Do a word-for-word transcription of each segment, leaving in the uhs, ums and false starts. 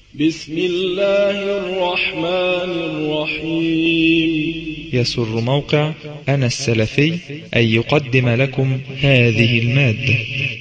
بسم الله الرحمن الرحيم. يسر موقع أنا السلفي أن يقدم لكم هذه المادة.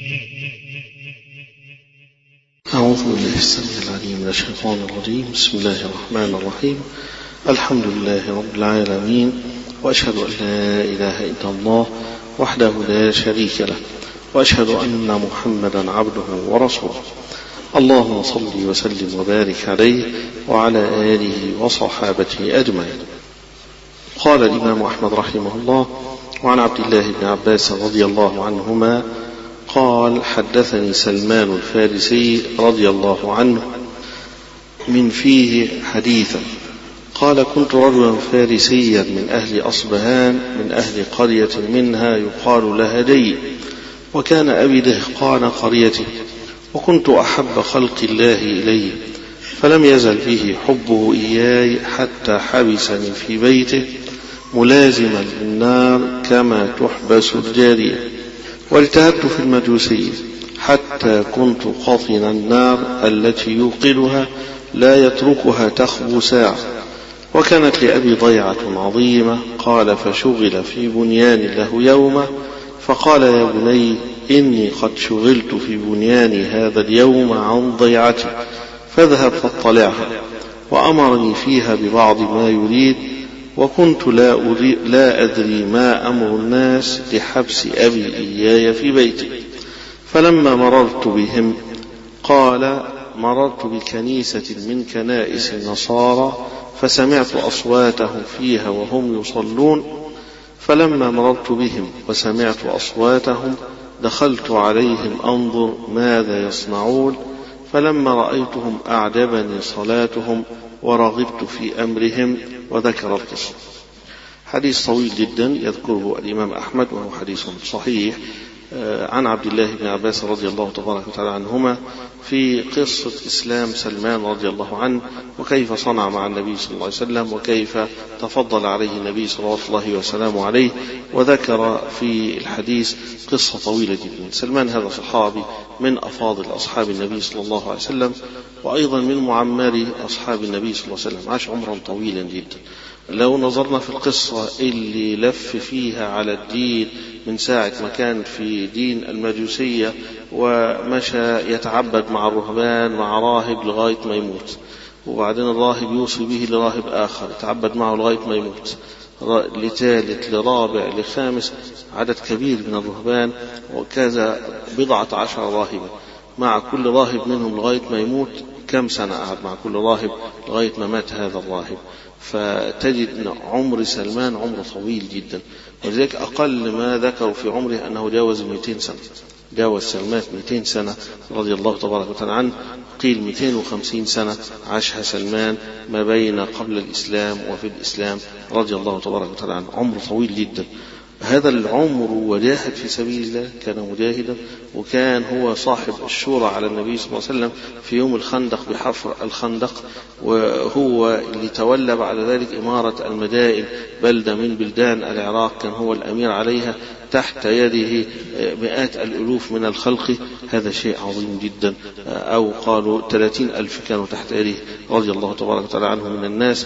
أعوذ بالله السميع العليم من الشيطان الرجيم. بسم الله الرحمن الرحيم. الحمد لله رب العالمين، وأشهد أن لا إله إلا الله وحده لا شريك له، وأشهد أن محمدا عبده ورسوله. اللهم صل وسلم وبارك عليه وعلى آله وصحابته أجمعين. قال الإمام أحمد رحمه الله: وعن عبد الله بن عباس رضي الله عنهما قال: حدثني سلمان الفارسي رضي الله عنه من فيه حديثا قال: كنت رجلا فارسيا من أهل أصبهان من أهل قرية منها يقال لها دي، وكان أبي دهقان قريته، وكنت أحب خلق الله إليه، فلم يزل به حبه إياي حتى حبسني في بيته ملازما للنار كما تحبس الجارية، واجتهدت في المجوسية حتى كنت قاطن النار التي يوقدها لا يتركها تخبو ساعة. وكانت لأبي ضيعة عظيمة. قال: فشغل في بنيان له يوما فقال: يا بني، إني قد شغلت في بنياني هذا اليوم عن ضيعتي، فاذهب فاطلعها. وأمرني فيها ببعض ما يريد، وكنت لا, لا أدري ما أمر الناس لحبس أبي إياي في بيتي. فلما مررت بهم قال: مررت بكنيسة من كنائس النصارى فسمعت أصواتهم فيها وهم يصلون، فلما مررت بهم وسمعت أصواتهم دخلت عليهم أنظر ماذا يصنعون، فلما رأيتهم أعجبني صلاتهم ورغبت في أمرهم. وذكر القصة. حديث طويل جدا يذكره الإمام أحمد، وهو حديث صحيح عن عبد الله بن عباس رضي الله تبارك وتعالى عنهما في قصة إسلام سلمان رضي الله عنه، وكيف صنع مع النبي صلى الله عليه وسلم، وكيف تفضل عليه النبي صلى الله وسلم عليه. وذكر في الحديث قصة طويلة جدا. سلمان هذا صحابي من أفاضل أصحاب النبي صلى الله عليه وسلم، وأيضا من معمر أصحاب النبي صلى الله عليه وسلم، عاش عمرا طويلا جدا. لو نظرنا في القصة اللي لف فيها على الدين من ساعة ما كان في دين المجوسية ومشى يتعبد مع الرهبان مع راهب لغاية ما يموت، وبعدين الراهب يوصي به لراهب آخر يتعبد معه لغاية ما يموت، لثالث لرابع لخامس، عدد كبير من الرهبان، وكذا بضعة عشر راهبا مع كل راهب منهم لغاية ما يموت. كم سنة قعد مع كل راهب لغاية ما مات هذا الراهب؟ فتجد أن عمر سلمان عمر طويل جدا، ولذلك أقل ما ذكروا في عمره أنه جاوز مئتين سنة. جاوز سلمان مئتين سنة رضي الله تبارك وتعالى عنه. قيل مئتين وخمسين سنة عاشها سلمان ما بين قبل الإسلام وفي الإسلام رضي الله تبارك وتعالى عنه. عمر طويل جدا. هذا العمر وجاهد في سبيل الله، كان مجاهدا، وكان هو صاحب الشورى على النبي صلى الله عليه وسلم في يوم الخندق بحفر الخندق، وهو اللي تولى بعد ذلك إمارة المدائن، بلدة من بلدان العراق كان هو الأمير عليها، تحت يده مئات الألوف من الخلق. هذا شيء عظيم جدا. أو قالوا ثلاثين ألف كانوا تحت يده رضي الله تبارك وتعالى عنه من الناس.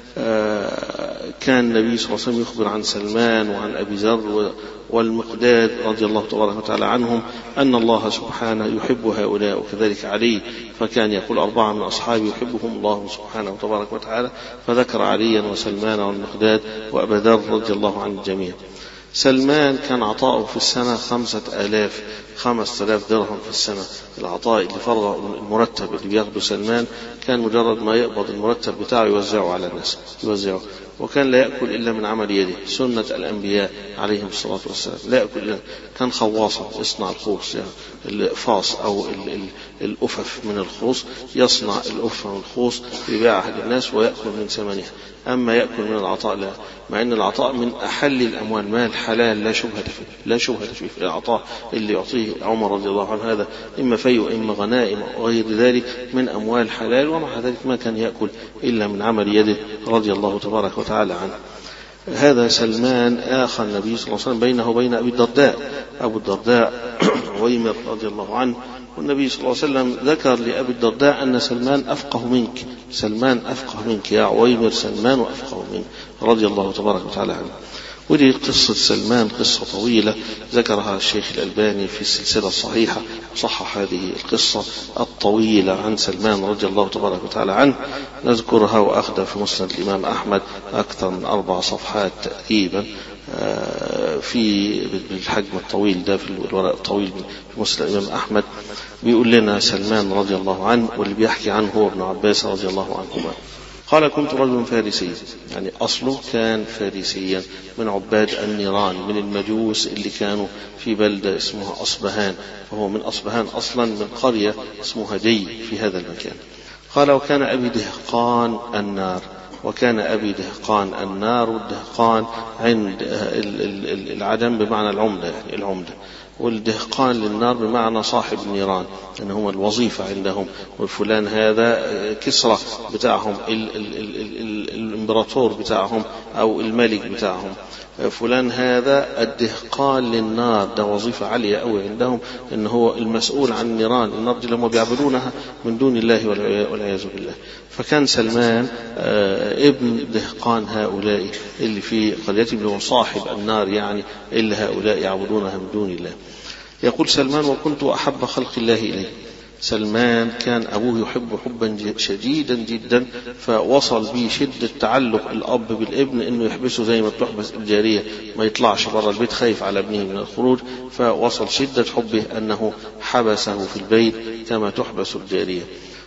كان النبي صلى الله عليه وسلم يخبر عن سلمان وعن أبي ذر والمقداد رضي الله تبارك وتعالى عنهم أن الله سبحانه يحب هؤلاء، وكذلك علي، فكان يقول: أربعة من أصحابي يحبهم الله سبحانه وتبارك وتعالى، فذكر عليا وسلمان والمقداد وأبا ذر رضي الله عن الجميع. سلمان كان عطاؤه في السنة خمسة آلاف خمسة آلاف درهم في السنة. العطاء اللي فرضه المرتب اللي بياخده سلمان كان مجرد ما يقبض المرتب بتاعه يوزعه على الناس، يوزعه. وكان لا يأكل إلا من عمل يده، سنة الأنبياء عليهم الصلاة والسلام. لا يأكل إلا، كان خواصا يصنع الخوص، يعني الفاص أو الأفف من الخوص، يصنع الأفة من الخوص يبيعها للناس ويأكل من ثمنها. أما يأكل من العطاء لا، مع أن العطاء من أحل الأموال، مال حلال لا شبهة فيه، لا شبهة فيه. العطاء اللي يعطيه عمر رضي الله عنه هذا إما في وإما غنائم وغير ذلك من أموال حلال، ومع ذلك ما كان يأكل إلا من عمل يده رضي الله تبارك وتعالى عنه. هذا سلمان آخى النبي صلى الله عليه وسلم بينه وبين أبي الدرداء. أبو الدرداء عويمر رضي الله عنه والنبي صلى الله عليه وسلم ذكر لأبي الدرداء أن سلمان أفقه منك، سلمان أفقه منك يا عويمر، سلمان أفقه منك رضي الله تبارك وتعالى عنه. ودي قصة سلمان قصة طويلة ذكرها الشيخ الألباني في السلسلة الصحيحة، صحح هذه القصة الطويلة عن سلمان رضي الله تبارك وتعالى عنه، نذكرها وأخذ في مسند الإمام أحمد أكثر من أربع صفحات تقريبا في بالحجم الطويل ده، في الورق الطويل في مسند الإمام أحمد. بيقول لنا سلمان رضي الله عنه، واللي بيحكي عنه هو ابن عباس رضي الله عنهما، قال كنت رجلا فارسيا، يعني أصله كان فارسيا من عباد النيران، من المجوس اللي كانوا في بلدة اسمها أصبهان، فهو من أصبهان أصلا، من قرية اسمها دي في هذا المكان. قال وكان أبي دهقان النار، وكان أبي دهقان النار، والدهقان عند العدم بمعنى العمدة، يعني العمدة، والدهقان للنار بمعنى صاحب النيران، أنهم الوظيفة عندهم، والفلان هذا كسرى بتاعهم، ال ال ال ال الإمبراطور بتاعهم أو الملك بتاعهم، فلان هذا الدهقان للنار، ده وظيفة عالية أوي عندهم، إن هو المسؤول عن النيران، النار دي لما بيعبدونها من دون الله والعياذ بالله. فكان سلمان ابن دهقان هؤلاء اللي في قريتهم، هو صاحب النار، يعني اللي هؤلاء يعبدونها من دون الله. يقول سلمان وكنت أحب خلق الله إليه. سلمان كان أبوه يحب حبا شديدا جدا، فوصل به شدة تعلق الأب بالابن إنه يحبسه زي ما بتحبس الجارية، ما يطلعش برا البيت خايف على ابنه من الخروج، فوصل شدة حبه أنه حبسه في البيت كما تحبس الجارية.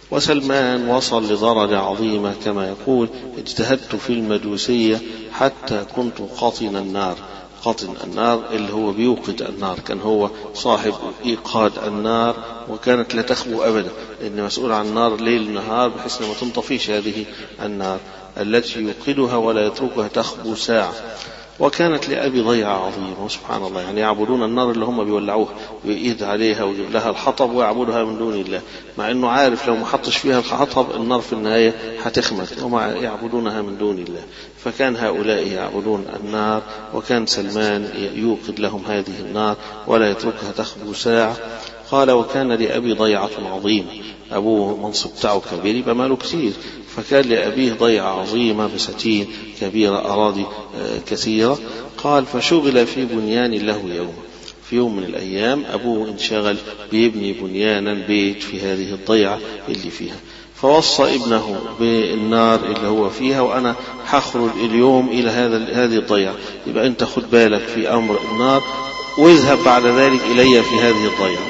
وسلمان وصل لدرجة عظيمة كما يقول اجتهدت في المجوسية حتى كنت قاطن النار. قاطن النار اللي هو بيوقد النار، كان هو صاحب إيقاد النار، وكانت لا تخبو أبدا، إن مسؤول عن النار ليل نهار بحيث ما تنطفيش هذه النار التي يوقدها ولا يتركها تخبو ساعة. وكانت لأبي ضيعة عظيمة، سبحان الله، يعني يعبدون النار اللي هم بيولعوها ويقيد عليها ويجيب لها الحطب ويعبدها من دون الله، مع أنه عارف لو ما حطش فيها الحطب النار في النهاية هتخمد، وما يعبدونها من دون الله. فكان هؤلاء يعبدون النار، وكان سلمان يوقد لهم هذه النار ولا يتركها تخبو ساعة. قال وكان لأبي ضيعة عظيمة، أبوه منصب بتاعه كبير يبقى ماله كثير، فكان لأبيه ضيعة عظيمة بساتين كبيرة، أراضي كثيرة. قال فشغل في بنيان له يوم، في يوم من الأيام أبوه انشغل بيبني بنيانا بيت في هذه الضيعة اللي فيها، فوصى ابنه بالنار اللي هو فيها، وأنا حخرج اليوم إلى هذا هذه الضيعة، يبقى أنت خد بالك في أمر النار واذهب بعد ذلك إلي في هذه الضيعة.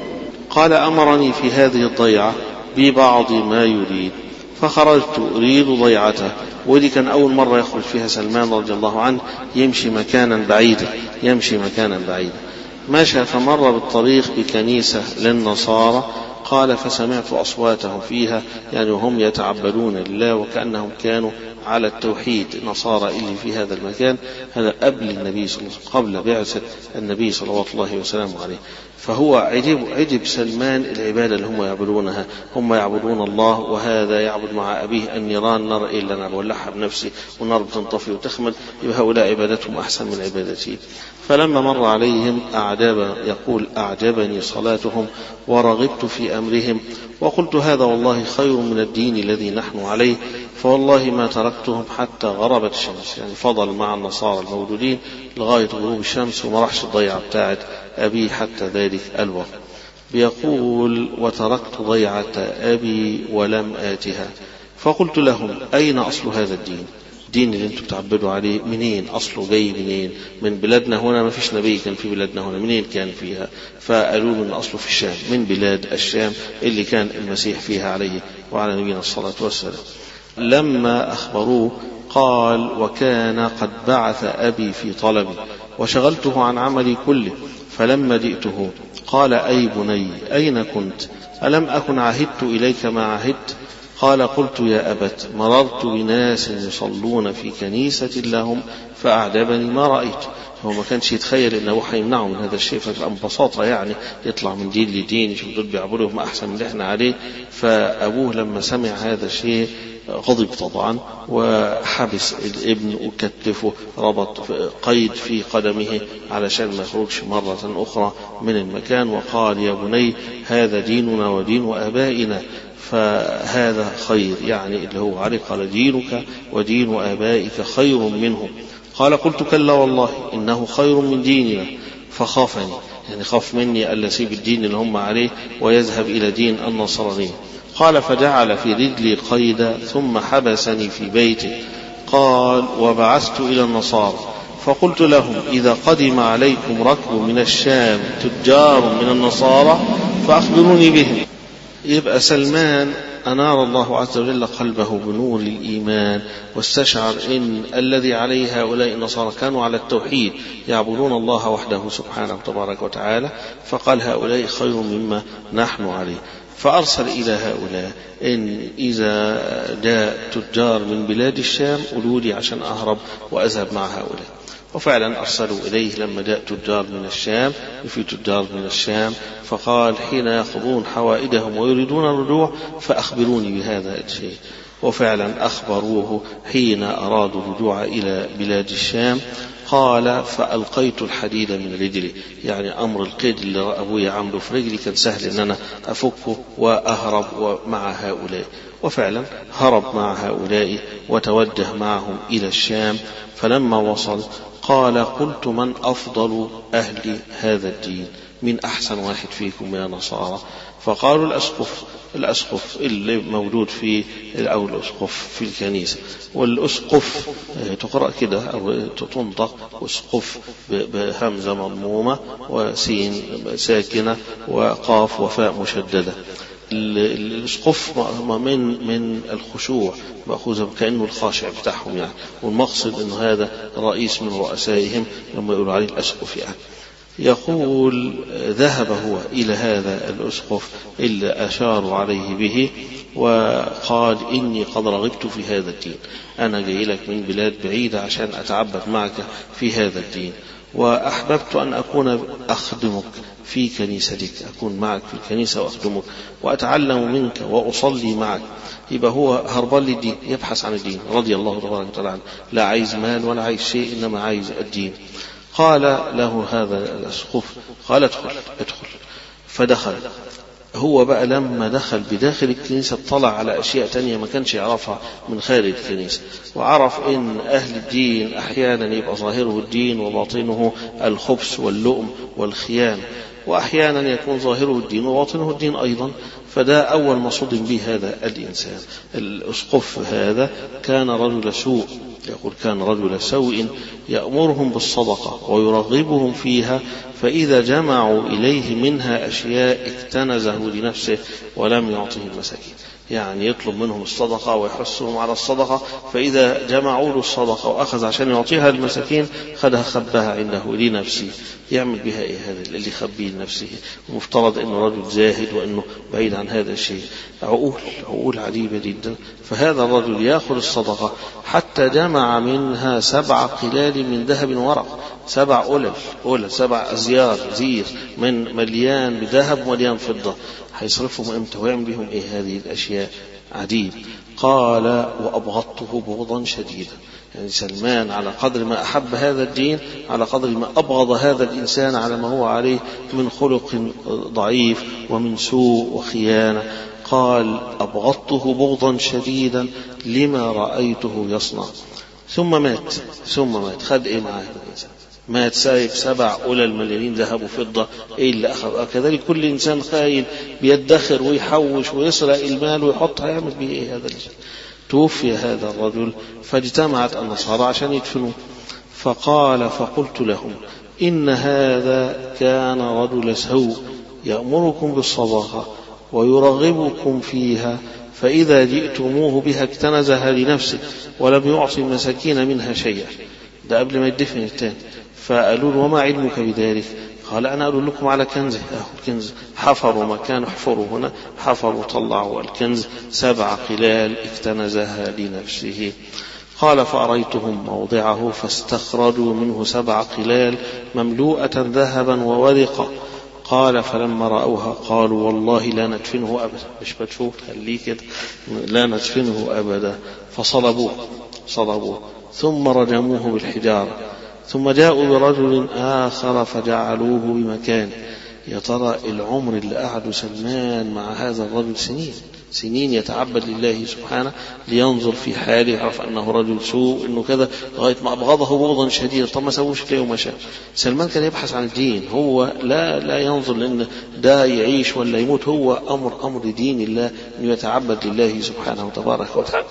قال أمرني في هذه الضيعة ببعض ما يريد، فخرجت أريد ضيعته. ودي كان أول مرة يخرج فيها سلمان رضي الله عنه، يمشي مكانا بعيدا، يمشي مكانا بعيدا. مشى فمر بالطريق بكنيسة للنصارى، قال فسمعت أصواتهم فيها، يعني هم يتعبدون لله وكأنهم كانوا على التوحيد، نصارى اللي في هذا المكان، هذا قبل النبي صلى الله عليه وسلم، قبل بعثة النبي صلى الله عليه وسلم عليه. فهو عجب, عجب سلمان العبادة اللي هم يعبدونها، هم يعبدون الله وهذا يعبد مع أبيه النيران، نار إلا أنا بولعها بنفسي والنار بتنطفي وتخمد، يبقى هؤلاء عبادتهم أحسن من عبادتي. فلما مر عليهم أعجب، يقول أعجبني صلاتهم ورغبت في أمرهم، وقلت هذا والله خير من الدين الذي نحن عليه، فوالله ما تركتهم حتى غربت الشمس، يعني فضل مع النصارى الموجودين لغاية غروب الشمس وما راحش الضيعة بتاعت أبي حتى ذلك الوقت. بيقول وتركت ضيعة أبي ولم آتها، فقلت لهم أين أصل هذا الدين؟ الدين اللي انتم بتعبدوا عليه منين أصله؟ جاي منين؟ من بلادنا هنا؟ ما فيش نبي كان في بلادنا هنا، منين كان فيها؟ فقالوا من أصله في الشام، من بلاد الشام اللي كان المسيح فيها عليه وعلى نبينا الصلاة والسلام. لما أخبروه قال وكان قد بعث أبي في طلبي وشغلته عن عملي كله، فلما جئته قال أي بني أين كنت؟ ألم أكن عهدت إليك ما عهدت؟ قال قلت يا أبت مررت بناس يصلون في كنيسة لهم فأعجبني ما رأيت. هو ما كانش يتخيل أن أبوه هيمنعه من هذا الشيء، فكان ببساطة يعني يطلع من دين لدين، يشوف دول بيعبدوهم أحسن من اللي احنا عليه. فأبوه لما سمع هذا الشيء غضب طبعا وحبس الابن وكتفه، ربط قيد في قدمه علشان ما يخرجش مرة أخرى من المكان، وقال يا بني هذا ديننا ودين آبائنا فهذا خير، يعني اللي هو عليه قال دينك ودين آبائك خير منه. قال قلت كلا والله إنه خير من ديننا، فخافني يعني خاف مني ألا سيب الدين اللي هم عليه ويذهب إلى دين النصرانية. قال فجعل في رجلي قيدا ثم حبسني في بيته. قال وبعثت إلى النصارى فقلت لهم إذا قدم عليكم ركب من الشام تجار من النصارى فأخبروني بهم. يبقى سلمان أنار الله عز وجل قلبه بنور الإيمان، واستشعر إن الذي عليه هؤلاء النصارى كانوا على التوحيد يعبدون الله وحده سبحانه تبارك وتعالى، فقال هؤلاء خير مما نحن عليه. فأرسل إلى هؤلاء إن إذا جاء تجار من بلاد الشام قولوا لي عشان أهرب وأذهب مع هؤلاء. وفعلا أرسلوا إليه لما جاء تجار من الشام، في تجار من الشام، فقال حين يأخذون حوائدهم ويريدون الرجوع فأخبروني بهذا الشيء. وفعلا أخبروه حين أرادوا الرجوع إلى بلاد الشام. قال فألقيت الحديد من رجلي، يعني أمر القيد اللي أبوي عمله في رجلي كان سهل أن أنا أفكه وأهرب مع هؤلاء. وفعلا هرب مع هؤلاء وتوجه معهم إلى الشام. فلما وصل قال قلت من أفضل أهل هذا الدين، من أحسن واحد فيكم يا نصارى؟ فقالوا الأسقف، الأسقف اللي موجود في أو الأسقف في الكنيسة. والأسقف تقرأ كده أو تنطق أسقف بهمزة مضمومة وسين ساكنة وقاف وفاء مشددة. الأسقف من من الخشوع مأخوذ كأنه الخاشع بتاعهم يعني، والمقصد أنه هذا رئيس من رؤسائهم لما يقولوا عليه الأسقف يعني. يقول ذهب هو إلى هذا الأسقف اللي أشاروا عليه به وقال إني قد رغبت في هذا الدين، أنا جاي لك من بلاد بعيدة عشان أتعبد معك في هذا الدين، وأحببت أن أكون أخدمك في كنيستك، أكون معك في الكنيسة وأخدمك وأتعلم منك وأصلي معك. يبقى هو هربان للدين، يبحث عن الدين رضي الله تبارك وتعالى عنه، لا عايز مال ولا عايز شيء إنما عايز الدين. قال له هذا الأسقف قال ادخل ادخل. فدخل هو بقى. لما دخل بداخل الكنيسة اطلع على أشياء تانية ما كانش يعرفها من خارج الكنيسة، وعرف إن أهل الدين أحيانا يبقى ظاهره الدين وباطنه الخبث واللؤم والخيانة، وأحيانا يكون ظاهره الدين وباطنه الدين أيضا. فده أول ما صدم به هذا الإنسان. الأسقف هذا كان رجل سوء، يقول كان رجل سوء يأمرهم بالصدقة ويرغبهم فيها، فإذا جمعوا إليه منها أشياء اكتنزه لنفسه ولم يعطه المساكين. يعني يطلب منهم الصدقة ويحثهم على الصدقة، فإذا جمعوا له الصدقة وأخذ عشان يعطيها المساكين خدها خبها عنده لنفسه. يعمل بها إيه هذا اللي يخبيه لنفسه؟ ومفترض أنه رجل زاهد وأنه بعيد عن هذا الشيء. عقول عقول عجيبة جدا. فهذا الرجل يأخذ الصدقة حتى جمع منها سبع قلال من ذهب ورق، سبع أولف أولف سبع أزيار زير من مليان بذهب مليان فضة. هيصرفهم امتى ويعمل بهم ايه هذه الاشياء؟ عجيب. قال وابغضته بغضا شديدا. يعني سلمان على قدر ما احب هذا الدين على قدر ما ابغض هذا الانسان على ما هو عليه من خلق ضعيف ومن سوء وخيانة. قال أبغضته بغضا شديدا لما رأيته يصنع. ثم مات ثم مات خد ايه معاه الانسان؟ مات سايب سبع أولى المليانين ذهب وفضة. إيه اللي أخذ؟ كذلك كل إنسان خاين بيدخر ويحوش ويسرق المال ويحط، هيعمل به إيه هذا الشيء؟ توفي هذا الرجل فاجتمعت النصارى عشان يدفنوه. فقال فقلت لهم إن هذا كان رجل سوء يأمركم بالصدقة ويرغبكم فيها، فإذا جئتموه بها اكتنزها لنفسه ولم يعطي المساكين منها شيئا. ده قبل ما يدفن الثاني. فقالوا له وما علمك بذلك؟ قال أنا أقول لكم على كنز. الكنز حفروا مكان، احفروا هنا، حفروا طلعوا الكنز، سبع قلال اكتنزها لنفسه. قال فأريتهم موضعه فاستخرجوا منه سبع قلال مملوءة ذهبا وورقا. قال فلما رأوها قالوا والله لا ندفنه أبدا، مش مدفون، خليه كده، لا ندفنه أبدا. فصلبوه صلبوه ثم رجموه بالحجارة. ثم جاءوا برجل آخر فجعلوه بمكانه. يا ترى العمر اللي قعدوا سلمان مع هذا الرجل سنين سنين يتعبد لله سبحانه، لينظر في حاله، يعرف أنه رجل سوء، إنه كذا، لغاية ما أبغضه بغضا شديدا. طب ما سووش ليه وما شاء. سلمان كان يبحث عن الدين، هو لا لا ينظر لأن ده يعيش ولا يموت، هو أمر أمر دين الله، أنه يتعبد لله سبحانه وتبارك وتعالى.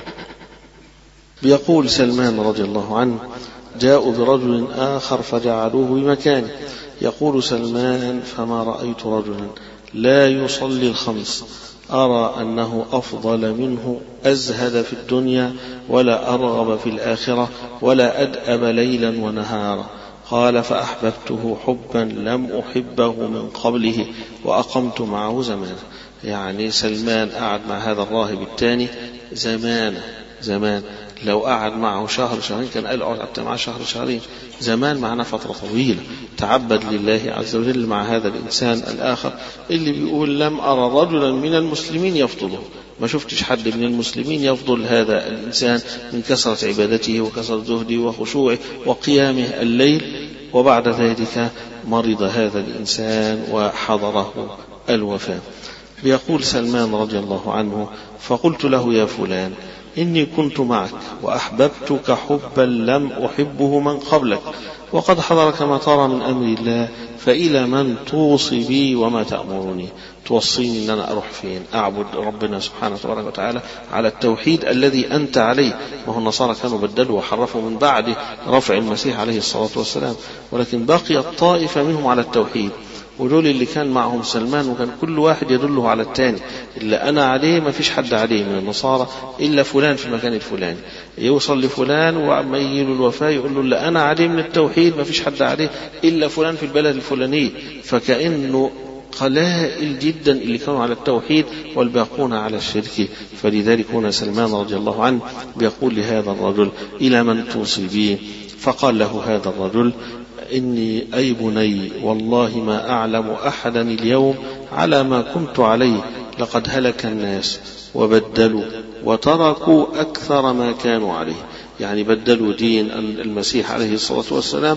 بيقول سلمان رضي الله عنه جاءوا برجل آخر فجعلوه بمكانه. يقول سلمان فما رأيت رجلا لا يصلي الخمس أرى أنه أفضل منه، أزهد في الدنيا ولا أرغب في الآخرة ولا أدأب ليلا ونهارا. قال فأحببته حبا لم أحبه من قبله وأقمت معه زمانا. يعني سلمان قعد مع هذا الراهب الثاني زمان زمان، لو قعد معه شهر شهرين كان قال قعدت معه شهر شهرين. زمان معنا فترة طويلة، تعبد لله عز وجل مع هذا الإنسان الآخر اللي بيقول لم أرى رجلا من المسلمين يفضله، ما شفتش حد من المسلمين يفضل هذا الإنسان من كثرة عبادته وكثرة زهده وخشوعه وقيامه الليل. وبعد ذلك مرض هذا الإنسان وحضره الوفاة. بيقول سلمان رضي الله عنه فقلت له يا فلان إني كنت معك وأحببتك حبا لم أحبه من قبلك، وقد حضرك ما ترى من أمر الله، فإلى من توصي بي وما تأمرني؟ توصيني أن أنا أروح فين؟ أعبد ربنا سبحانه وتبارك وتعالى على التوحيد الذي أنت عليه. وهو النصارى كانوا بدلوا وحرفوا من بعد رفع المسيح عليه الصلاة والسلام، ولكن بقي الطائفة منهم على التوحيد، ودول اللي كان معهم سلمان، وكان كل واحد يدله على الثاني. اللي أنا عليه ما فيش حد عليه من النصارى إلا فلان في المكان الفلاني، يوصل لفلان وما يجيله الوفاة يقول له اللي أنا عليه من التوحيد ما فيش حد عليه إلا فلان في البلد الفلاني. فكأنه قلائل جدا اللي كانوا على التوحيد والباقون على الشرك. فلذلك هنا سلمان رضي الله عنه بيقول لهذا الرجل إلى من توصي به؟ فقال له هذا الرجل إني أي بني والله ما أعلم أحدا اليوم على ما كنت عليه، لقد هلك الناس وبدلوا وتركوا أكثر ما كانوا عليه. يعني بدلوا دين المسيح عليه الصلاة والسلام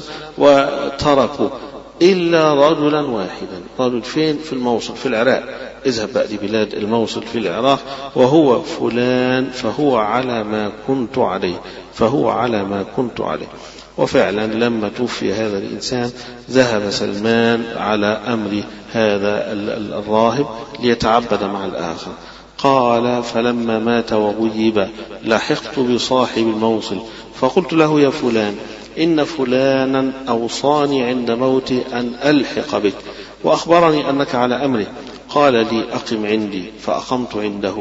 وتركوا إلا رجلا واحدا. رجل فين؟ في الموصل في العراق. اذهب بقى لبلاد الموصل في العراق، وهو فلان فهو على ما كنت عليه فهو على ما كنت عليه. وفعلا لما توفي هذا الإنسان ذهب سلمان على أمر هذا الراهب ليتعبد مع الآخر. قال فلما مات وغيب لحقت بصاحب الموصل فقلت له يا فلان إن فلانا أوصاني عند موتي أن ألحق بك، وأخبرني أنك على أمره. قال لي أقم عندي، فأقمت عنده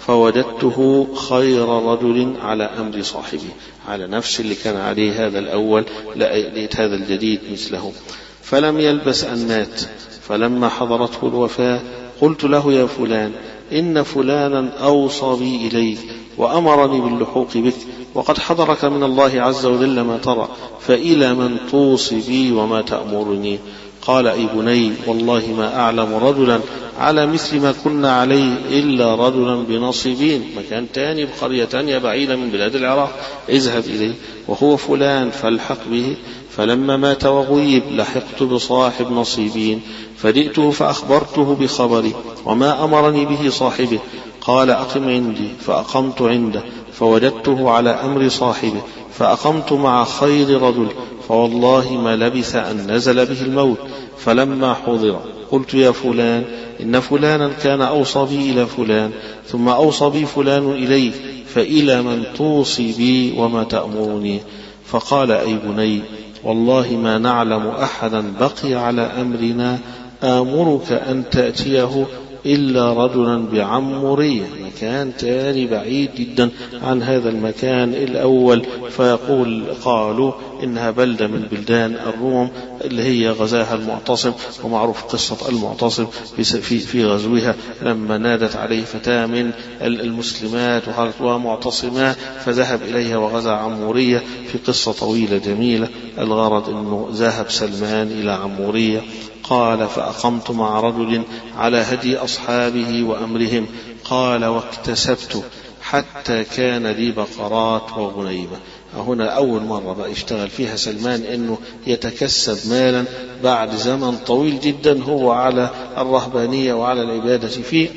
فوجدته خير رجل على أمر صاحبه، على نفس اللي كان عليه هذا الأول، لقيت هذا الجديد مثله. فلم يلبس أن مات. فلما حضرته الوفاة قلت له يا فلان إن فلانا أوصى بي إليك وأمرني باللحوق بك، وقد حضرك من الله عز وجل ما ترى، فإلى من توصي بي وما تأمرني؟ قال أي بني والله ما أعلم رجلا على مثل ما كنا عليه إلا رجلا بنصيبين، مكان تاني بقرية تانية بعيدة من بلاد العراق، اذهب إليه وهو فلان فالحق به. فلما مات وغيب لحقت بصاحب نصيبين فجئته فأخبرته بخبري وما أمرني به صاحبه. قال أقم عندي، فأقمت عنده فوجدته على أمر صاحبه، فأقمت مع خير رجل، فوالله ما لبث أن نزل به الموت. فلما حضر قلت يا فلان إن فلانا كان أوصى بي إلى فلان، ثم أوصى بي فلان إليه، فإلى من توصي بي وما تأمرني؟ فقال أي بني والله ما نعلم أحدا بقي على أمرنا آمرك أن تأتيه إلا رجلا بعمورية، مكان تاني بعيد جدا عن هذا المكان الأول. فيقول قالوا إنها بلدة من بلدان الروم اللي هي غزاها المعتصم، ومعروف قصة المعتصم في غزوها لما نادت عليه فتاة من المسلمات وقالت معتصمة فذهب إليها وغزا عمورية، في قصة طويلة جميلة. الغرض أنه ذهب سلمان إلى عمورية. قال فأقمت مع رجل على هدي أصحابه وأمرهم. قال واكتسبت حتى كان لي بقرات وغنيمة. هنا أول مرة بقى يشتغل فيها سلمان أنه يتكسب مالا بعد زمن طويل جدا هو على الرهبانية وعلى العبادة فيه.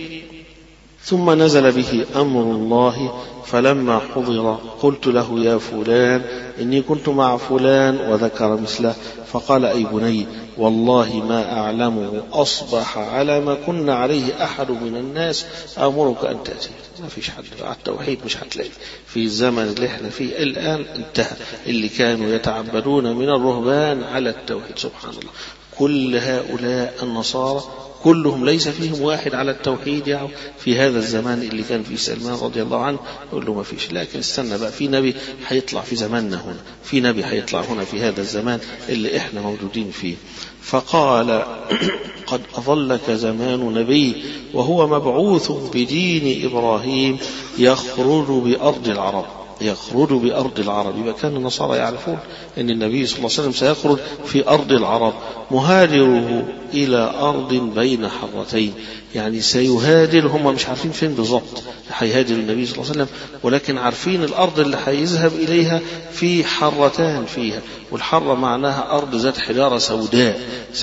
ثم نزل به أمر الله فلما حضر قلت له يا فلان إني كنت مع فلان وذكر مثله. فقال أي بني والله ما أعلمه أصبح على ما كنا عليه أحد من الناس أمرك أن تأتي. ما فيش حد على التوحيد مش هتلاقي في الزمن اللي احنا فيه الآن. انتهى اللي كانوا يتعبدون من الرهبان على التوحيد. سبحان الله، كل هؤلاء النصارى كلهم ليس فيهم واحد على التوحيد يعني في هذا الزمان اللي كان فيه سلمان رضي الله عنه. يقول له ما فيش، لكن استنى بقى في نبي هيطلع في زماننا هنا، في نبي هيطلع هنا في هذا الزمان اللي احنا موجودين فيه. فقال قد أظلك زمان نبي وهو مبعوث بدين إبراهيم يخرج بأرض العرب. يخرج بأرض العرب، يبقى كان النصارى يعرفون أن النبي صلى الله عليه وسلم سيخرج في أرض العرب. مهاجره إلى أرض بين حرتين، يعني سيهاجر، هم مش عارفين فين بالضبط هيهاجر النبي صلى الله عليه وسلم، ولكن عارفين الأرض اللي هيذهب إليها في حرتان فيها، والحرة معناها أرض ذات حجارة سوداء.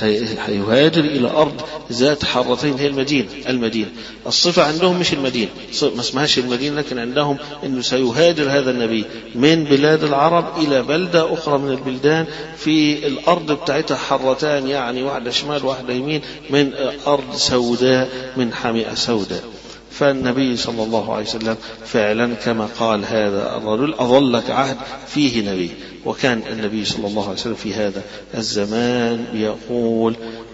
سيهاجر إلى أرض ذات حرتين هي المدينة. المدينة الصفة عندهم مش المدينة، ما اسمهاش المدينة، لكن عندهم أنه سيهاجر هذا النبي من بلاد العرب إلى بلدة أخرى من البلدان في الأرض بتاعتها حرتان، يعني واحدة شمال واحدة يمين، من أرض سوداء من حمئة سوداء. فالنبي صلى الله عليه وسلم فعلا كما قال هذا الرجل أظلك عهد فيه نبي. وكان النبي صلى الله عليه وسلم في هذا الزمان يقول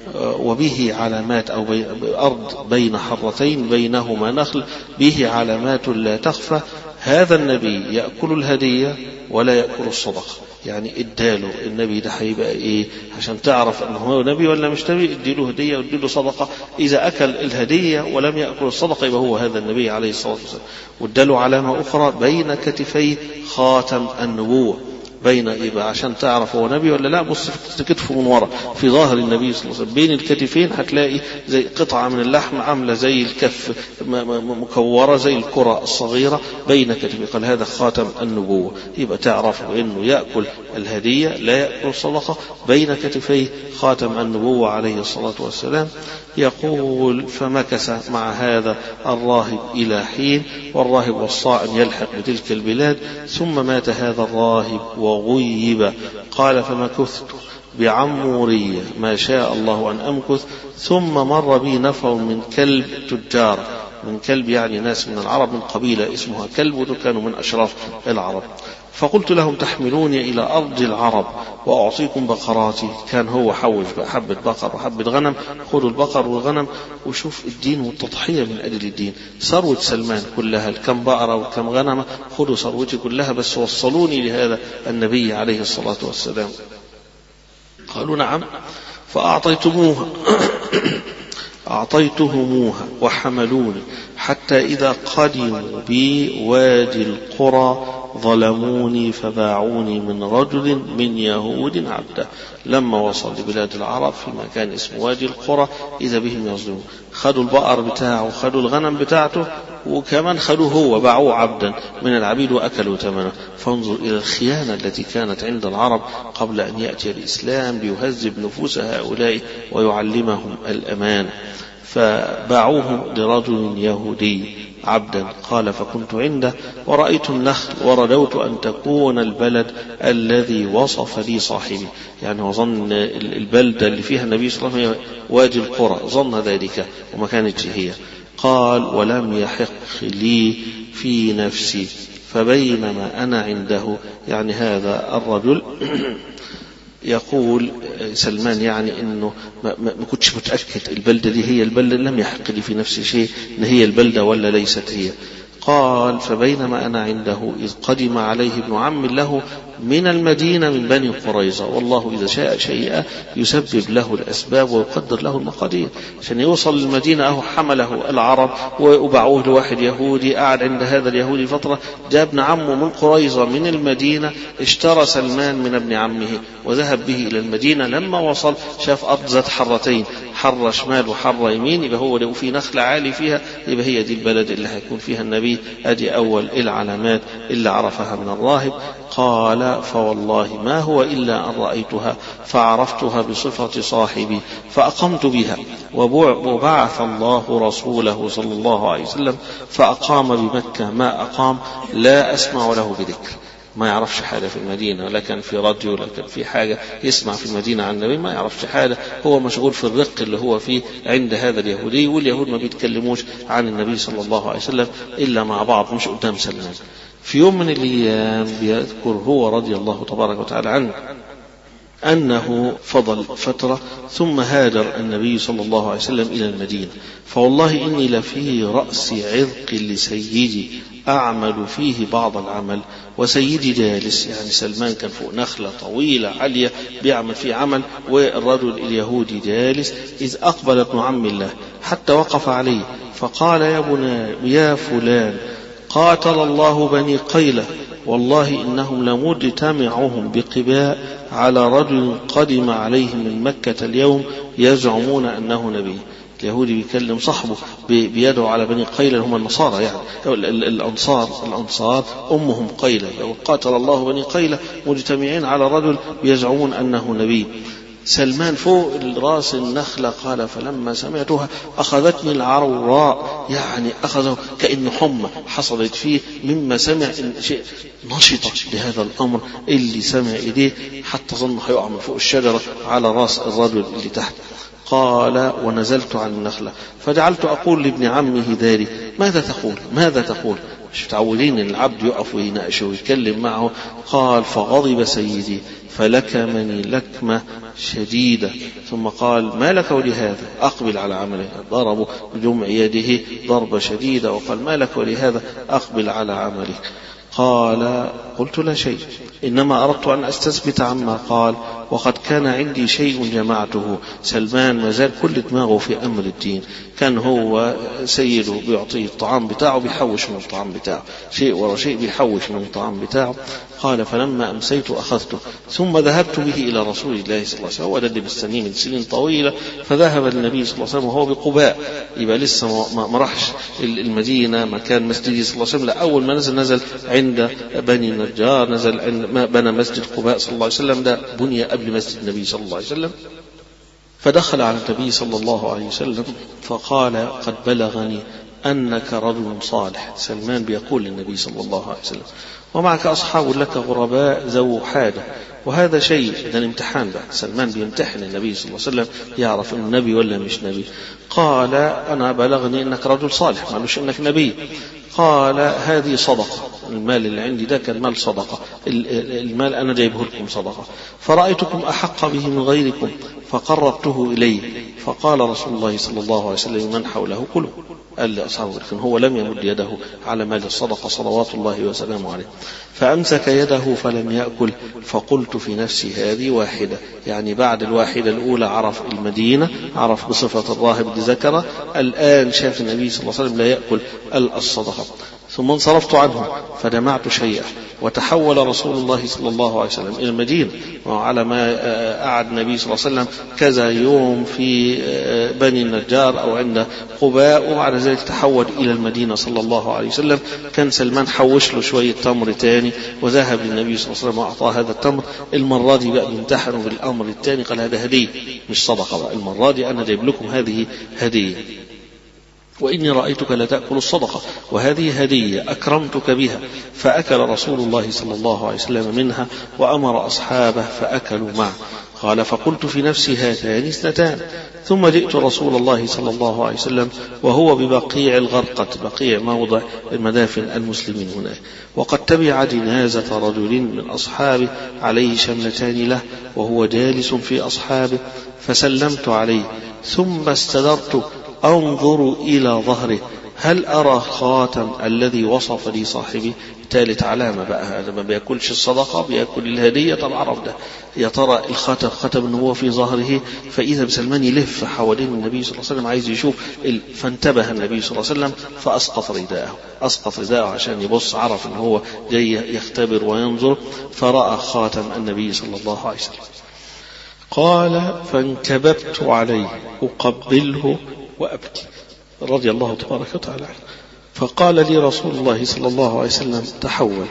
وبه علامات، أو أرض بين حرتين بينهما نخل به علامات لا تخفى. هذا النبي يأكل الهدية ولا يأكل الصدقة، يعني اداله النبي ده هيبقى ايه عشان تعرف انه هو نبي ولا مش نبي. اديله هدية واديله صدقة، اذا اكل الهدية ولم يأكل الصدقة يبقى هو هذا النبي عليه الصلاة والسلام. واداله علامة اخرى بين كتفي خاتم النبوة، بين يبقى عشان تعرف هو نبي ولا لا. بص في كتفه من ورا في ظاهر النبي صلى الله عليه وسلم بين الكتفين هتلاقي زي قطعة من اللحم عاملة زي الكف مكورة زي الكرة الصغيرة بين كتفه. قال هذا خاتم النبوة، يبقى تعرف انه يأكل الهدية لا يأكل الصدقة، بين كتفيه خاتم النبوة عليه الصلاة والسلام. يقول فمكث مع هذا الراهب إلى حين، والراهب والصائم يلحق بتلك البلاد. ثم مات هذا الراهب وغيب. قال فمكثت بعمورية ما شاء الله أن أمكث. ثم مر بي نفر من كلب تجار، من كلب يعني ناس من العرب من قبيلة اسمها كلب، وكانوا من أشراف العرب. فقلت لهم تحملوني إلى أرض العرب وأعطيكم بقراتي. كان هو حوش حبة بقر وحبة غنم، خذوا البقر والغنم. وشوف الدين والتضحية من أجل الدين. ثروة سلمان كلها الكم بقرة وكم غنمة، خذوا ثروتي كلها بس وصلوني لهذا النبي عليه الصلاة والسلام. قالوا نعم. فأعطيتموها أعطيتهموها وحملوني حتى إذا قدموا بي وادي القرى ظلموني فباعوني من رجل من يهود عبده. لما وصل لبلاد العرب في مكان اسمه وادي القرى إذا بهم يظلمون، خدوا البقر بتاعه وخدوا الغنم بتاعته، وكمان خدوه هو باعوه عبدا من العبيد وأكلوا ثمنه. فانظر إلى الخيانة التي كانت عند العرب قبل أن يأتي الإسلام ليهذب نفوس هؤلاء ويعلمهم الأمان. فباعوه لرجل يهودي عبدا. قال فكنت عنده ورأيت النخل ورجوت أن تكون البلد الذي وصف لي صاحبي، يعني وظن البلدة اللي فيها النبي صلى الله عليه وسلم وادي القرى، ظن ذلك وما كانت هي. قال ولم يحق لي في نفسي. فبينما أنا عنده، يعني هذا الرجل يقول سلمان يعني إنه ما, ما كنتش متأكد البلدة دي هي البلدة، لم يحق لي في نفسي شيء إن هي البلدة ولا ليست هي. قال فبينما أنا عنده إذ قدم عليه ابن عم له من المدينة من بني قريظة، والله إذا شاء شيئا يسبب له الأسباب ويقدر له المقادير. عشان يوصل للمدينة أهو حمله العرب وباعوه لواحد يهودي، قعد عند هذا اليهودي فترة، جاء ابن عمه من قريظة من المدينة، اشترى سلمان من ابن عمه وذهب به إلى المدينة. لما وصل شاف أرض ذات حرتين، حرة شمال وحرة يمين، يبقى هو لو في نخلة عالي فيها يبقى هي دي البلد اللي هيكون فيها النبي. أدي أول العلامات اللي عرفها من الراهب. قال فوالله ما هو إلا أن رأيتها فعرفتها بصفة صاحبي فأقمت بها، وبعث الله رسوله صلى الله عليه وسلم فأقام بمكة ما أقام لا أسمع له بذكر. ما يعرفش حاجة في المدينة، لا كان في راديو ولا كان في حاجة يسمع في المدينة عن النبي، ما يعرفش حاجة، هو مشغول في الرق اللي هو فيه عند هذا اليهودي، واليهود ما بيتكلموش عن النبي صلى الله عليه وسلم إلا مع بعض مش قدام سلمان. في يوم من الأيام بيذكر هو رضي الله تبارك وتعالى عنه أنه فضل فترة ثم هاجر النبي صلى الله عليه وسلم إلى المدينة، فوالله إني لفي رأس عذق لسيدي أعمل فيه بعض العمل وسيدي جالس. يعني سلمان كان فوق نخلة طويلة عالية بيعمل فيه عمل، والرجل اليهودي جالس، إذ أقبل ابن عم الله حتى وقف عليه فقال يا بني يا فلان قاتل الله بني قيلة، والله إنهم لمجتمعهم بقباء على رجل قدم عليهم من مكة اليوم يزعمون أنه نبي. اليهودي بيكلم صاحبه بيدعو على بني قيلة، هم النصارى يعني الأنصار الأنصار أمهم قيلة، قاتل الله بني قيلة مجتمعين على رجل يزعمون أنه نبي. سلمان فوق الراس النخلة قال فلما سمعتها أخذتني العروراء، يعني أخذه كأنه حمى حصلت فيه مما سمع شيء نشطة لهذا الأمر اللي سمع إليه، حتى ظن هيقع من فوق الشجرة على راس الرجل اللي تحت. قال ونزلت عن النخلة فجعلت أقول لابن عمه ذلك ماذا تقول ماذا تقول مش متعودين ان العبد يقف ويناقش ويتكلم معه. قال فغضب سيدي فلكمني لكمة شديدة، ثم قال ما لك ولهذا أقبل على عمله، ضربه بجمع يده ضربة شديدة وقال ما لك ولهذا أقبل على عمله. قال قلت لا شيء، إنما أردت أن أستثبت عما قال وقد كان عندي شيء جمعته. سلمان ما زال كل دماغه في أمر الدين، كان هو سيده بيعطيه الطعام بتاعه بيحوش من الطعام بتاعه شيء ورا شيء بيحوش من الطعام بتاعه. قال فلما أمسيت أخذته ثم ذهبت به إلى رسول الله صلى الله عليه وسلم، هو ده اللي مستنيه من سنين طويلة. فذهب النبي صلى الله عليه وسلم وهو بقباء، يبقى لسه ما راحش المدينة مكان مسجد صلى الله عليه وسلم، لا أول ما نزل نزل عند بني النجار، نزل عند ما بنى مسجد قباء صلى الله عليه وسلم، ده بني قبل مسجد النبي صلى الله عليه وسلم. فدخل على النبي صلى الله عليه وسلم فقال قد بلغني أنك رجل صالح. سلمان بيقول للنبي صلى الله عليه وسلم ومعك أصحاب لك غرباء ذو حاجة، وهذا شيء ده الامتحان بقى، سلمان بيمتحن النبي صلى الله عليه وسلم يعرف انه نبي ولا مش نبي. قال أنا بلغني أنك رجل صالح، ما قالوش أنك نبي. قال هذه صدقة، المال اللي عندي ده كان مال صدقة، المال أنا جايبه لكم صدقة، فرأيتكم أحق به من غيركم فقربته إليه. فقال رسول الله صلى الله عليه وسلم من حوله كله، قال لأصحابه، لكن هو لم يمد يده على مال الصدقة صلوات الله وسلامه عليه. فأمسك يده فلم يأكل، فقلت في نفسي هذه واحدة، يعني بعد الواحدة الأولى عرف المدينة، عرف بصفة الراهب اللي ذكره، الآن شاف النبي صلى الله عليه وسلم لا يأكل الصدقة. ثم انصرفت عنه فجمعت شيئا، وتحول رسول الله صلى الله عليه وسلم إلى المدينة، وعلى ما قعد النبي صلى الله عليه وسلم كذا يوم في بني النجار أو عند قباء، وبعد ذلك تحول إلى المدينة صلى الله عليه وسلم. كان سلمان حوش له شوية تمر تاني وذهب للنبي صلى الله عليه وسلم وأعطاه هذا التمر. المرة دي بقى بيمتحنوا بالأمر الثاني، قال هذا هدية مش صدقة بقى، المرة دي أنا جايب لكم هذه هدية، وإني رأيتك لا تأكل الصدقة وهذه هدية أكرمتك بها. فأكل رسول الله صلى الله عليه وسلم منها وأمر أصحابه فأكلوا معه. قال فقلت في نفسي هاتان اثنتان. ثم جئت رسول الله صلى الله عليه وسلم وهو ببقيع الغرقد، بقيع موضع المدافن المسلمين هناك، وقد تبع جنازة رجل من أصحابه عليه شملتان له وهو جالس في أصحابه، فسلمت عليه ثم استدرت أنظر إلى ظهره هل أرى خاتم الذي وصف لي صاحبي. ثالث علامة بقى، هذا ما بيأكلش الصدقة، بيأكل الهدية. طب عرف ده يا ترى الخاتم خاتم النبوة في ظهره. فإذا بسلمان يلف حوالين النبي صلى الله عليه وسلم عايز يشوف، فانتبه النبي صلى الله عليه وسلم فأسقط رداءه، أسقط رداءه عشان يبص، عرف إن هو جاي يختبر وينظر، فرأى خاتم النبي صلى الله عليه وسلم. قال فانكببت عليه أقبله وأبكي رضي الله تبارك وتعالى عنه. فقال لي رسول الله صلى الله عليه وسلم تحول،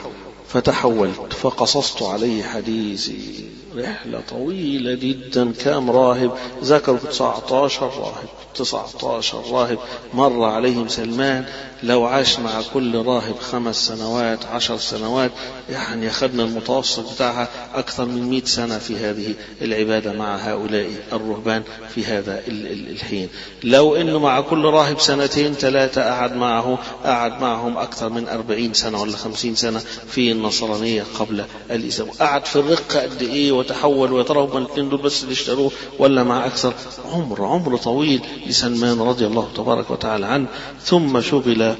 فتحولت فقصصت عليه حديثي. رحلة طويلة جدا، كام راهب ذكروا تسعة عشر راهب، تسعة عشر راهب مر عليهم سلمان. لو عاش مع كل راهب خمس سنوات عشر سنوات يعني أخذنا المتوسط بتاعها أكثر من مئة سنة في هذه العبادة مع هؤلاء الرهبان في هذا الحين. لو إنه مع كل راهب سنتين ثلاثة قعد معه قعد معهم أكثر من أربعين سنة ولا خمسين سنة في النصرانية قبل الإسلام. قعد في الرقة قد إيه وتحول، ويترى هم الاثنين دول بس اللي اشتروه ولا مع أكثر. عمر عمر طويل لسلمان رضي الله تبارك وتعالى عنه. ثم شغل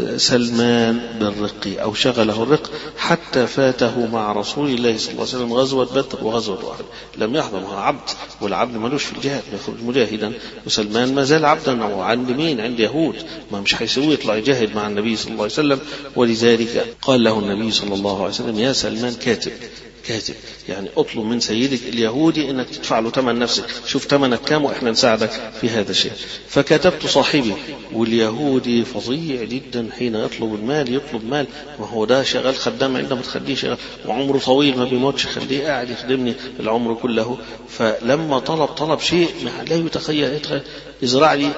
سلمان بالرق أو شغله الرق حتى فاته مع رسول الله صلى الله عليه وسلم غزوة بدر وغزوة أحد. لم يحضرها عبد، والعبد ملوش في الجهاد، يخرج مجاهدا، وسلمان ما زال عبدا. وعند مين؟ عند يهود، ما مش هيسوي يطلع يجاهد مع النبي صلى الله عليه وسلم. ولذلك قال له النبي صلى الله عليه وسلم يا سلمان كاتب كاتب يعني اطلب من سيدك اليهودي انك تدفع له ثمن نفسك، شوف ثمنك كام واحنا نساعدك في هذا الشيء. فكتبت صاحبي. واليهودي فظيع جدا حين يطلب المال، يطلب مال، وهو ده شغال خدام عندما تخليه شغال وعمره طويل ما بيموتش، خليه قاعد يخدمني العمر كله. فلما طلب طلب شيء لا يتخيل، ازرع لي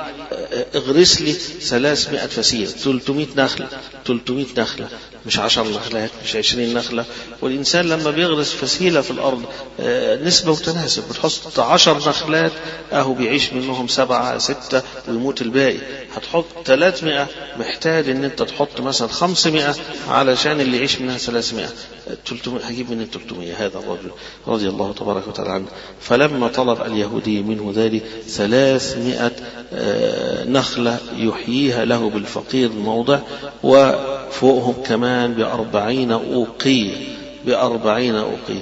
اغرس لي ثلاثمائة فسيلة، ثلاثمائة نخلة، ثلاثمائة نخلة، مش عشر نخلات، مش عشرين نخلة. والإنسان لما بيغرس فسيلة في الأرض نسبة وتناسب، بتحط عشر نخلات أهو بيعيش منهم سبعة ستة ويموت الباقي. هتحط ثلاثمائة محتاج ان انت تحط مثلا خمسمائة علشان اللي يعيش منها ثلاثمائة. ثلاثمائة هجيب من ثلاثمائة هذا الرجل رضي الله تبارك وتعالى عنه. فلما طلب اليهودي منه ذلك ثلاثمائة نخلة يحييها له بالفقير الموضع، وفوقهم كمان بأربعين أوقية، بأربعين أوقية.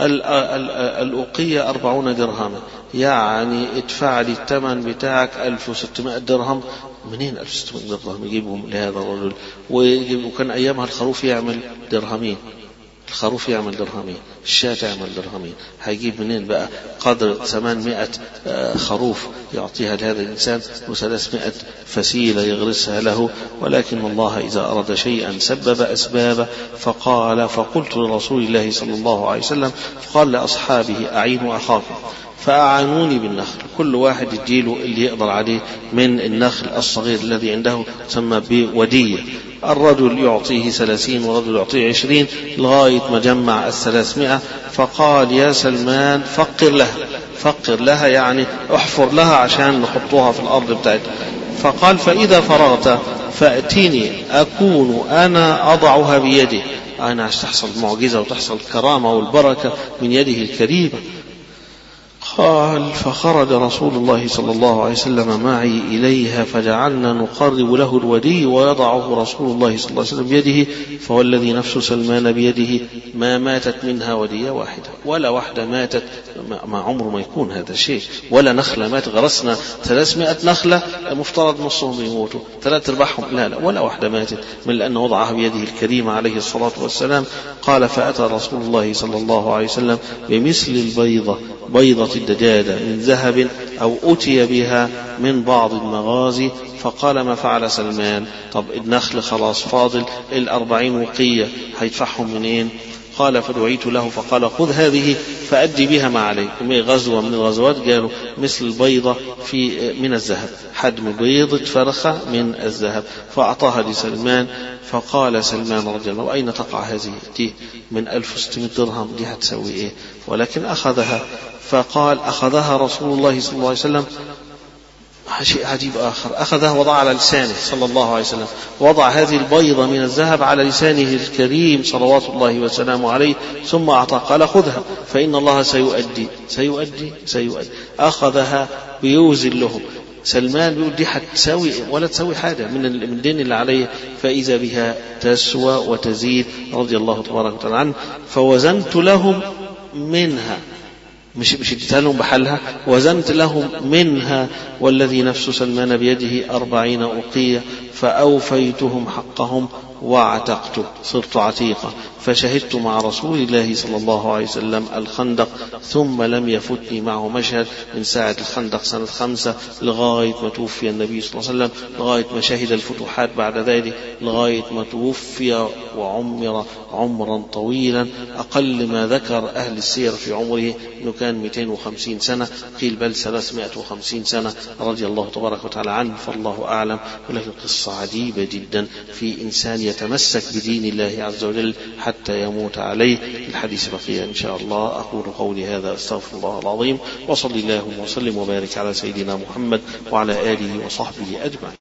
الأوقية أربعون درهما، يعني ادفع لي الثمن بتاعك ألف وستمائة درهم. منين ألف وستمائة درهم يجيبهم لهذا الرجل؟ وكان أيامها الخروف يعمل درهمين، الخروف يعمل درهمين، الشاة تعمل درهمين. هيجيب منين بقى قدر ثمانمائة خروف يعطيها لهذا الإنسان وثلاثمائة فسيلة يغرسها له؟ ولكن الله إذا أراد شيئا سبب أسبابه. فقال فقلت لرسول الله صلى الله عليه وسلم، قال لأصحابه أعينوا أخاكم، فأعانوني بالنخل، كل واحد يديله اللي يقدر عليه من النخل الصغير الذي عنده تسمى بودية. الرجل يعطيه ثلاثين والرجل يعطيه عشرين لغاية ما جمع الثلاثمائة. فقال يا سلمان فقر لها، فقر لها يعني احفر لها عشان نحطوها في الأرض بتاعتها. فقال فإذا فرغت فأتيني أكون أنا أضعها بيدي، أنا عشان تحصل معجزة وتحصل كرامة والبركة من يده الكريمة. قال فخرج رسول الله صلى الله عليه وسلم معي إليها، فجعلنا نقرب له الودي ويضعه رسول الله صلى الله عليه وسلم بيده. فوالذي نفس سلمان بيده ما ماتت منها ودية واحدة، ولا واحدة ماتت، ما عمره ما يكون هذا الشيء، ولا نخلة مات. غرسنا ثلاثمائة نخلة مفترض نصهم يموتوا، ثلاث ارباعهم لا لا ولا واحدة ماتت، من لأنه وضعها بيده الكريمة عليه الصلاة والسلام. قال فأتى رسول الله صلى الله عليه وسلم بمثل البيضة، بيضة الدجاجة من ذهب أو أتي بها من بعض المغازي. فقال ما فعل سلمان؟ طب النخل خلاص فاضل الأربعين وقية هيدفعهم منين؟ قال فدعيت له فقال خذ هذه فأدي بها ما عليك. غزوة من الغزوات قالوا مثل البيضة في من الذهب، حجم بيضة فرخة من الذهب، فأعطاها لسلمان. فقال سلمان رضي الله عنه أين تقع هذه؟ دي من ألف وستمائة درهم، دي هتسوي إيه؟ ولكن أخذها. فقال أخذها رسول الله صلى الله عليه وسلم. شيء عجيب آخر، أخذها وضع على لسانه صلى الله عليه وسلم، وضع هذه البيضة من الذهب على لسانه الكريم صلوات الله وسلامه عليه، ثم أعطاه قال خذها فإن الله سيؤدي سيؤدي سيؤدي. أخذها بيوزن لهم. سلمان بيقول دي هتساوي ولا تساوي حاجة من الدين اللي عليه، فإذا بها تسوى وتزيد رضي الله تبارك وتعالى عنه. فوزنت لهم منها، مش مش اديتها لهم بحالها، وزنت لهم منها والذي نفس سلمان بيده أربعين أوقية، فأوفيتهم حقهم واعتقت، صرت عتيقة. فشهدت مع رسول الله صلى الله عليه وسلم الخندق، ثم لم يفتني معه مشهد من ساعة الخندق سنة خمسة لغاية ما توفي النبي صلى الله عليه وسلم، لغاية ما شهد الفتوحات بعد ذلك، لغاية ما توفي وعمر عمرا طويلا. أقل ما ذكر أهل السير في عمره أنه كان مئتين وخمسين سنة، قيل بل ثلاثمائة وخمسين سنة رضي الله تبارك وتعالى عنه، فالله أعلم. ولكن قصة عجيبة جدا في إنسان يتمسك بدين الله عز وجل حتى يموت عليه. الحديث بقية إن شاء الله. أقول قولي هذا أستغفر الله العظيم، وصلي اللهم وسلم وبارك على سيدنا محمد وعلى آله وصحبه أجمعين.